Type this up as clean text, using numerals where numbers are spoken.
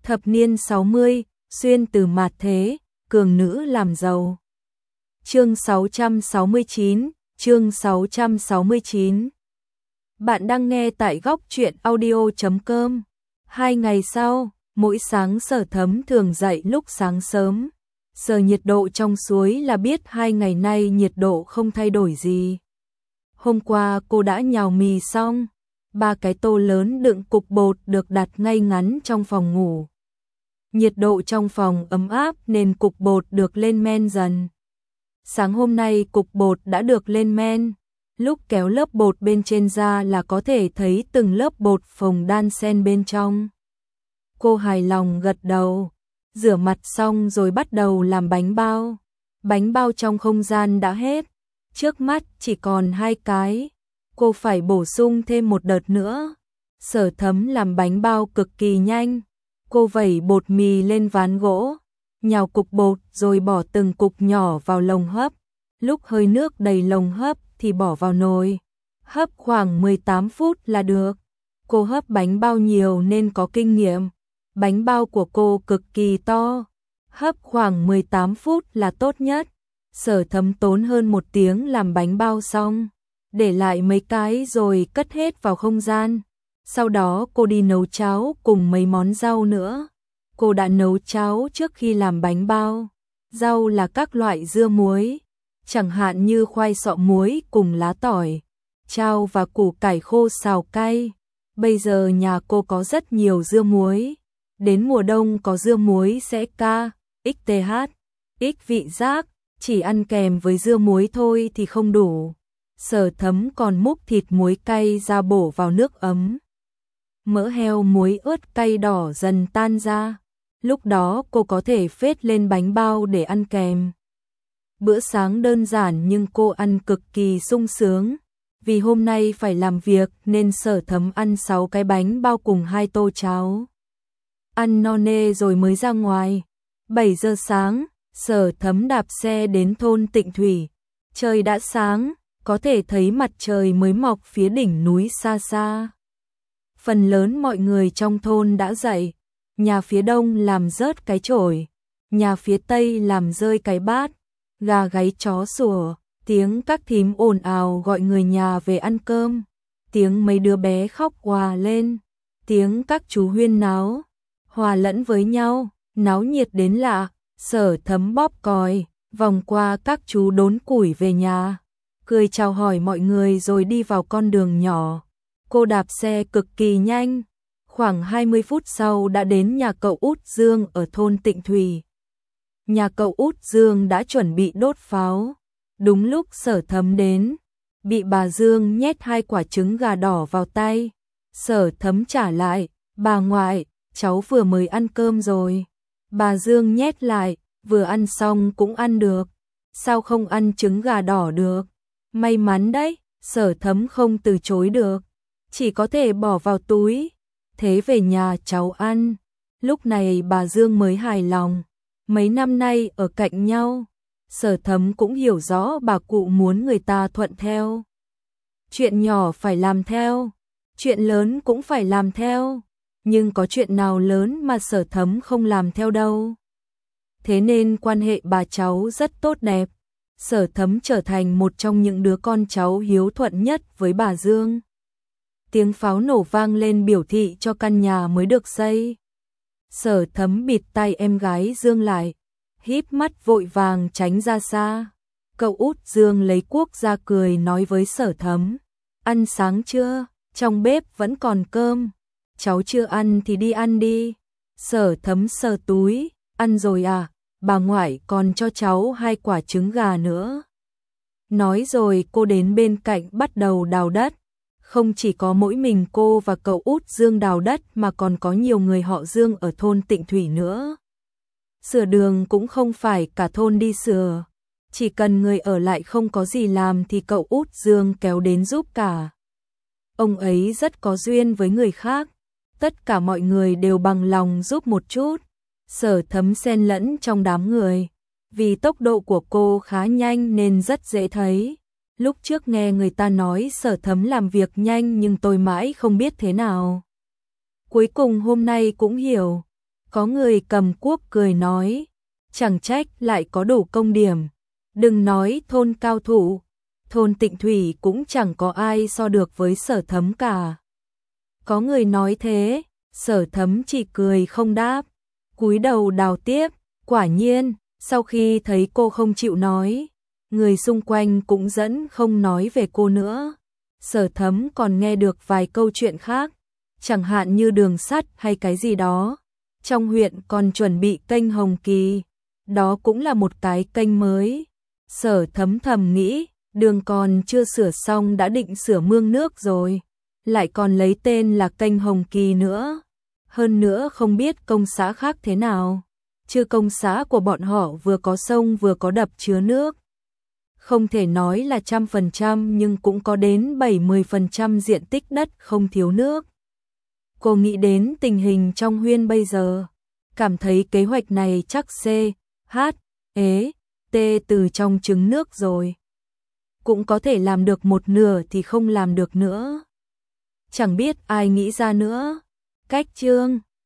Thập niên 60, xuyên từ mạt thế, cường nữ làm giàu. Chương 669, chương 669. Bạn đang nghe tại góc truyện audio.com. 2 ngày sau, mỗi sáng Sở Thấm thường dậy lúc sáng sớm. Sờ nhiệt độ trong suối là biết 2 ngày nay nhiệt độ không thay đổi gì. Hôm qua cô đã nhào mì xong, 3 cái tô lớn đựng cục bột được đặt ngay ngắn trong phòng ngủ. Nhiệt độ trong phòng ấm áp nên cục bột được lên men dần. Sáng hôm nay cục bột đã được lên men, lúc kéo lớp bột bên trên ra là có thể thấy từng lớp bột phồng đan xen bên trong. Cô hài lòng gật đầu, rửa mặt xong rồi bắt đầu làm bánh bao. Bánh bao trong không gian đã hết, trước mắt chỉ còn 2 cái. Cô phải bổ sung thêm một đợt nữa. Sở Thấm làm bánh bao cực kỳ nhanh. Cô vẩy bột mì lên ván gỗ, nhào cục bột rồi bỏ từng cục nhỏ vào lồng hấp. Lúc hơi nước đầy lồng hấp thì bỏ vào nồi. Hấp khoảng 18 phút là được. Cô hấp bánh bao nhiều nên có kinh nghiệm. Bánh bao của cô cực kỳ to. Hấp khoảng 18 phút là tốt nhất. Sở Thấm tốn hơn 1 tiếng làm bánh bao xong. Để lại mấy cái rồi cất hết vào không gian. Sau đó cô đi nấu cháo cùng mấy món rau nữa. Cô đã nấu cháo trước khi làm bánh bao. Rau là các loại dưa muối, chẳng hạn như khoai sọ muối cùng lá tỏi, chao và củ cải khô xào cay. Bây giờ nhà cô có rất nhiều dưa muối. Đến mùa đông có dưa muối sẽ KXTH, X vị giác, chỉ ăn kèm với dưa muối thôi thì không đủ. Sở Thấm còn múc thịt muối cay ra bổ vào nước ấm. Mỡ heo muối ớt cay đỏ dần tan ra. Lúc đó cô có thể phết lên bánh bao để ăn kèm. Bữa sáng đơn giản nhưng cô ăn cực kỳ sung sướng. Vì hôm nay phải làm việc nên Sở Thấm ăn 6 cái bánh bao cùng 2 tô cháo. Ăn no nê rồi mới ra ngoài. 7 giờ sáng, Sở Thấm đạp xe đến thôn Tịnh Thủy. Trời đã sáng, có thể thấy mặt trời mới mọc phía đỉnh núi xa xa. Phần lớn mọi người trong thôn đã dậy. Nhà phía đông làm rớt cái chổi, nhà phía tây làm rơi cái bát. Gà gáy chó sủa, tiếng các thím ồn ào gọi người nhà về ăn cơm. Tiếng mấy đứa bé khóc òa lên, tiếng các chú huyên náo, hòa lẫn với nhau, náo nhiệt đến lạ. Sở Thấm bóp còi, vòng qua các chú đốn củi về nhà, cười chào hỏi mọi người rồi đi vào con đường nhỏ. Cô đạp xe cực kỳ nhanh, khoảng 20 phút sau đã đến nhà cậu Út Dương ở thôn Tịnh Thủy. Nhà cậu Út Dương đã chuẩn bị đốt pháo. Đúng lúc Sở Thấm đến, bị bà Dương nhét 2 quả trứng gà đỏ vào tay. Sở Thấm trả lại, bà ngoại, cháu vừa mới ăn cơm rồi. Bà Dương nhét lại, vừa ăn xong cũng ăn được. Sao không ăn trứng gà đỏ được? May mắn đấy, Sở Thấm không từ chối được. Chỉ có thể bỏ vào túi. Thế về nhà cháu ăn. Lúc này bà Dương mới hài lòng. Mấy năm nay ở cạnh nhau, Sở Thấm cũng hiểu rõ bà cụ muốn người ta thuận theo. Chuyện nhỏ phải làm theo, chuyện lớn cũng phải làm theo. Nhưng có chuyện nào lớn mà Sở Thấm không làm theo đâu. Thế nên quan hệ bà cháu rất tốt đẹp. Sở Thấm trở thành một trong những đứa con cháu hiếu thuận nhất với bà Dương. Tiếng pháo nổ vang lên biểu thị cho căn nhà mới được xây. Sở Thấm bịt tai em gái Dương lại, híp mắt vội vàng tránh ra xa. Cậu Út Dương lấy cuốc ra cười nói với Sở Thấm, ăn sáng chưa? Trong bếp vẫn còn cơm. Cháu chưa ăn thì đi ăn đi. Sở Thấm sờ túi, ăn rồi à? Bà ngoại còn cho cháu 2 quả trứng gà nữa. Nói rồi cô đến bên cạnh bắt đầu đào đất. Không chỉ có mỗi mình cô và cậu Út Dương đào đất mà còn có nhiều người họ Dương ở thôn Tịnh Thủy nữa. Sửa đường cũng không phải cả thôn đi sửa. Chỉ cần người ở lại không có gì làm thì cậu Út Dương kéo đến giúp cả. Ông ấy rất có duyên với người khác. Tất cả mọi người đều bằng lòng giúp một chút. Sở Thấm xen lẫn trong đám người. Vì tốc độ của cô khá nhanh nên rất dễ thấy. Lúc trước nghe người ta nói Sở Thấm làm việc nhanh nhưng tôi mãi không biết thế nào. Cuối cùng hôm nay cũng hiểu. Có người cầm cuốc cười nói, chẳng trách lại có đủ công điểm. Đừng nói thôn cao thủ, thôn Tịnh Thủy cũng chẳng có ai so được với Sở Thấm cả. Có người nói thế, Sở Thấm chỉ cười không đáp, cúi đầu đào tiếp. Quả nhiên, sau khi thấy cô không chịu nói, người xung quanh cũng dẫn không nói về cô nữa. Sở Thấm còn nghe được vài câu chuyện khác, chẳng hạn như đường sắt hay cái gì đó. Trong huyện còn chuẩn bị kênh Hồng Kỳ, đó cũng là một cái kênh mới. Sở Thấm thầm nghĩ, đường còn chưa sửa xong đã định sửa mương nước rồi, lại còn lấy tên là kênh Hồng Kỳ nữa. Hơn nữa không biết công xã khác thế nào, chứ công xã của bọn họ vừa có sông vừa có đập chứa nước. Không thể nói là 100% nhưng cũng có đến 70% diện tích đất không thiếu nước. Cô nghĩ đến tình hình trong huyện bây giờ, cảm thấy kế hoạch này chắc C, H, E, T từ trong trứng nước rồi. Cũng có thể làm được một nửa thì không làm được nữa. Chẳng biết ai nghĩ ra nữa. Cách chương